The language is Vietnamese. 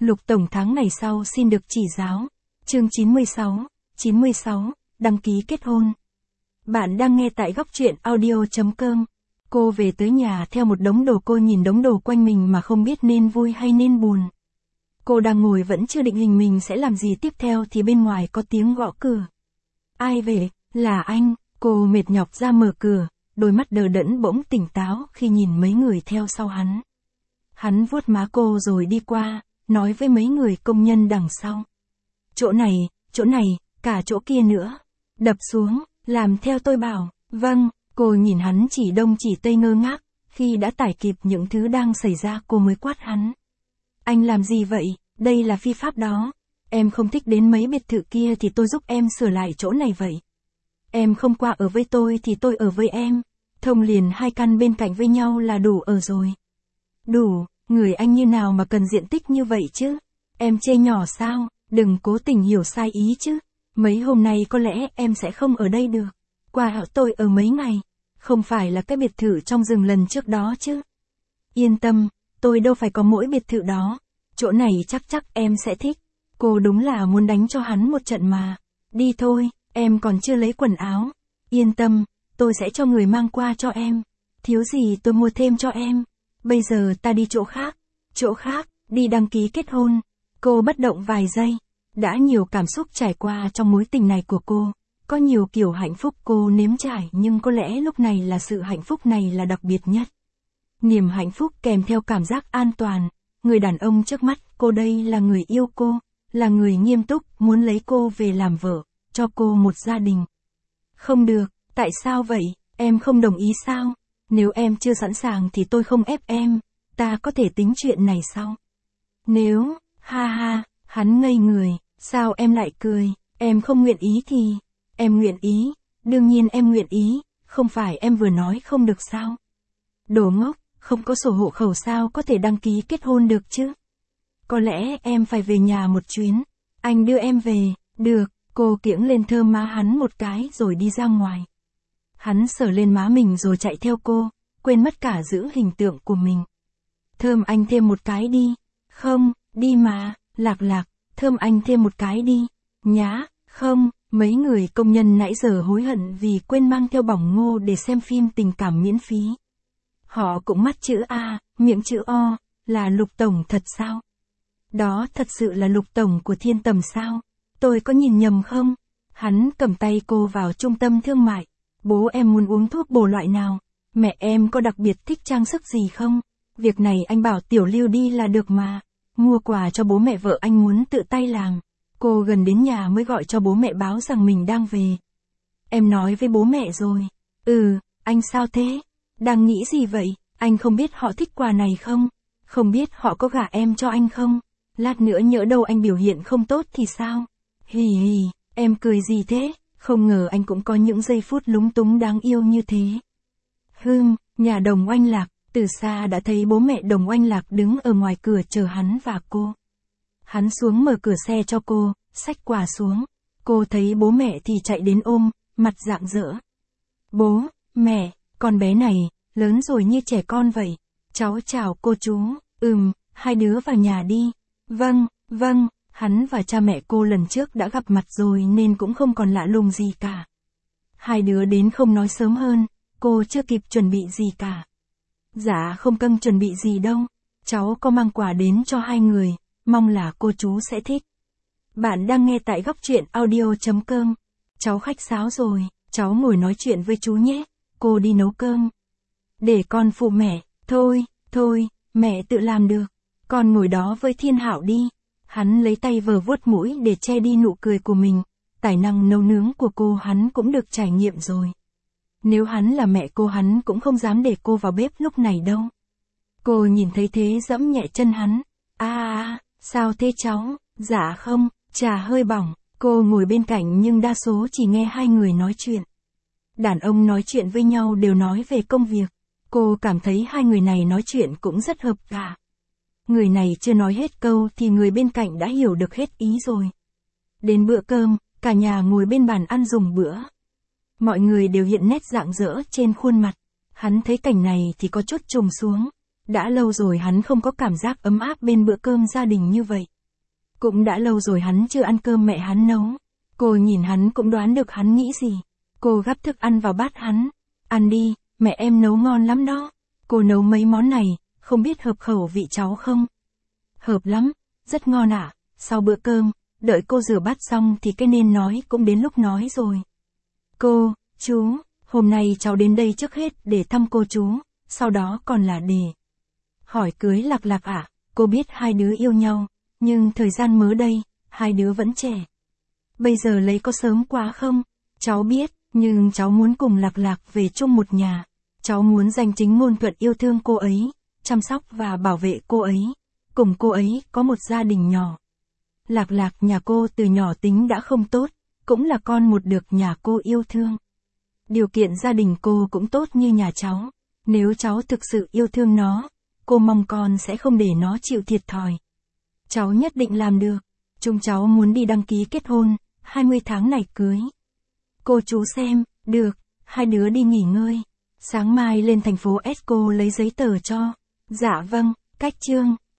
Lục Tổng tháng này sau xin được chỉ giáo. Chương 96, đăng ký kết hôn. Bạn đang nghe tại góc truyện audio.com. Cô về tới nhà theo một đống đồ, cô nhìn đống đồ quanh mình mà không biết nên vui hay nên buồn. Cô đang ngồi vẫn chưa định hình mình sẽ làm gì tiếp theo thì bên ngoài có tiếng gõ cửa. Ai về? Là anh. Cô mệt nhọc ra mở cửa, đôi mắt đờ đẫn bỗng tỉnh táo khi nhìn mấy người theo sau hắn. Hắn vuốt má cô rồi đi qua, nói với mấy người công nhân đằng sau. Chỗ này, cả chỗ kia nữa. Đập xuống, làm theo tôi bảo. Vâng, cô nhìn hắn chỉ đông chỉ tây ngơ ngác, khi đã tải kịp những thứ đang xảy ra cô mới quát hắn. Anh làm gì vậy? Đây là phi pháp đó. Em không thích đến mấy biệt thự kia thì tôi giúp em sửa lại chỗ này vậy. Em không qua ở với tôi thì tôi ở với em. Thông liền 2 căn bên cạnh với nhau là đủ ở rồi. Đủ, người anh như nào mà cần diện tích như vậy chứ? Em chê nhỏ sao? Đừng cố tình hiểu sai ý chứ. Mấy hôm nay có lẽ em sẽ không ở đây được. Qua ở tôi ở mấy ngày. Không phải là cái biệt thự trong rừng lần trước đó chứ. Yên tâm, tôi đâu phải có mỗi biệt thự đó. Chỗ này chắc em sẽ thích. Cô đúng là muốn đánh cho hắn một trận mà. Đi thôi, em còn chưa lấy quần áo. Yên tâm, tôi sẽ cho người mang qua cho em. Thiếu gì tôi mua thêm cho em. Bây giờ ta đi chỗ khác. Chỗ khác, đi đăng ký kết hôn. Cô bất động vài giây. Đã nhiều cảm xúc trải qua trong mối tình này của cô. Có nhiều kiểu hạnh phúc cô nếm trải nhưng có lẽ lúc này là sự hạnh phúc này là đặc biệt nhất. Niềm hạnh phúc kèm theo cảm giác an toàn. Người đàn ông trước mắt cô đây là người yêu cô, là người nghiêm túc muốn lấy cô về làm vợ, cho cô một gia đình. Không được, tại sao vậy? Em không đồng ý sao? Nếu em chưa sẵn sàng thì tôi không ép em, ta có thể tính chuyện này sau. Nếu, ha, hắn ngây người, sao em lại cười? Em không nguyện ý thì, em nguyện ý, đương nhiên em nguyện ý, không phải em vừa nói không được sao? Đồ ngốc, không có sổ hộ khẩu sao có thể đăng ký kết hôn được chứ? Có lẽ em phải về nhà một chuyến, anh đưa em về, được, cô kiễng lên thơm má hắn một cái rồi đi ra ngoài. Hắn sờ lên má mình rồi chạy theo cô, quên mất cả giữ hình tượng của mình. Thơm anh thêm một cái đi. Không, đi mà, Lạc, thơm anh thêm một cái đi. Nhá, không, mấy người công nhân nãy giờ hối hận vì quên mang theo bỏng ngô để xem phim tình cảm miễn phí. Họ cũng mắt chữ A, miệng chữ O, là Lục Tổng thật sao? Đó thật sự là Lục Tổng của Thiên Tầm sao? Tôi có nhìn nhầm không? Hắn cầm tay cô vào trung tâm thương mại. Bố em muốn uống thuốc bổ loại nào? Mẹ em có đặc biệt thích trang sức gì không? Việc này anh bảo Tiểu Lưu đi là được mà. Mua quà cho bố mẹ vợ anh muốn tự tay làm. Cô gần đến nhà mới gọi cho bố mẹ báo rằng mình đang về. Em nói với bố mẹ rồi. Anh sao thế? Đang nghĩ gì vậy? Anh không biết họ thích quà này không? Không biết họ có gả em cho anh không? Lát nữa nhỡ đâu anh biểu hiện không tốt thì sao? Hì, em cười gì thế? Không ngờ anh cũng có những giây phút lúng túng đáng yêu như thế. Nhà Đồng Oanh Lạc, từ xa đã thấy bố mẹ Đồng Oanh Lạc đứng ở ngoài cửa chờ hắn và cô. Hắn xuống mở cửa xe cho cô, xách quà xuống. Cô thấy bố mẹ thì chạy đến ôm, mặt rạng rỡ. Bố, mẹ, con bé này, lớn rồi như trẻ con vậy. Cháu chào cô chú, hai đứa vào nhà đi. Vâng, hắn và cha mẹ cô lần trước đã gặp mặt rồi nên cũng không còn lạ lùng gì cả. Hai đứa đến không nói sớm hơn, cô chưa kịp chuẩn bị gì cả. Dạ không cần chuẩn bị gì đâu, cháu có mang quà đến cho hai người, mong là cô chú sẽ thích. Bạn đang nghe tại góc truyện audio.com. Cháu khách sáo rồi, cháu ngồi nói chuyện với chú nhé, cô đi nấu cơm. Để con phụ mẹ, thôi, mẹ tự làm được, con ngồi đó với Thiên Hạo đi. Hắn lấy tay vờ vuốt mũi để che đi nụ cười của mình, tài năng nấu nướng của cô hắn cũng được trải nghiệm rồi. Nếu hắn là mẹ cô hắn cũng không dám để cô vào bếp lúc này đâu. Cô nhìn thấy thế giẫm nhẹ chân hắn. Sao thế cháu? Dạ không, trà hơi bỏng. Cô ngồi bên cạnh nhưng đa số chỉ nghe hai người nói chuyện. Đàn ông nói chuyện với nhau đều nói về công việc. Cô cảm thấy hai người này nói chuyện cũng rất hợp cả. Người này chưa nói hết câu thì người bên cạnh đã hiểu được hết ý rồi. Đến bữa cơm, cả nhà ngồi bên bàn ăn dùng bữa. Mọi người đều hiện nét rạng rỡ trên khuôn mặt. Hắn thấy cảnh này thì có chút trùng xuống. Đã lâu rồi hắn không có cảm giác ấm áp bên bữa cơm gia đình như vậy. Cũng đã lâu rồi hắn chưa ăn cơm mẹ hắn nấu. Cô nhìn hắn cũng đoán được hắn nghĩ gì. Cô gắp thức ăn vào bát hắn. Ăn đi, mẹ em nấu ngon lắm đó. Cô nấu mấy món này, không biết hợp khẩu vị cháu không? Hợp lắm, rất ngon ạ. Sau bữa cơm, đợi cô rửa bát xong thì cái nên nói cũng đến lúc nói rồi. Cô, chú, hôm nay cháu đến đây trước hết để thăm cô chú, sau đó còn là để hỏi cưới Lạc Lạc ạ. Cô biết hai đứa yêu nhau, nhưng thời gian mới đây, hai đứa vẫn trẻ. Bây giờ lấy có sớm quá không? Cháu biết, nhưng cháu muốn cùng Lạc Lạc về chung một nhà. Cháu muốn danh chính ngôn thuận yêu thương cô ấy, chăm sóc và bảo vệ cô ấy, cùng cô ấy có một gia đình nhỏ. Lạc Lạc nhà cô từ nhỏ tính đã không tốt, cũng là con một được nhà cô yêu thương. Điều kiện gia đình cô cũng tốt như nhà cháu. Nếu cháu thực sự yêu thương nó, cô mong con sẽ không để nó chịu thiệt thòi. Cháu nhất định làm được. Chúng cháu muốn đi đăng ký kết hôn, 20 tháng này cưới. Cô chú xem, được, hai đứa đi nghỉ ngơi. Sáng mai lên thành phố Esco lấy giấy tờ cho. Dạ vâng, cách chương.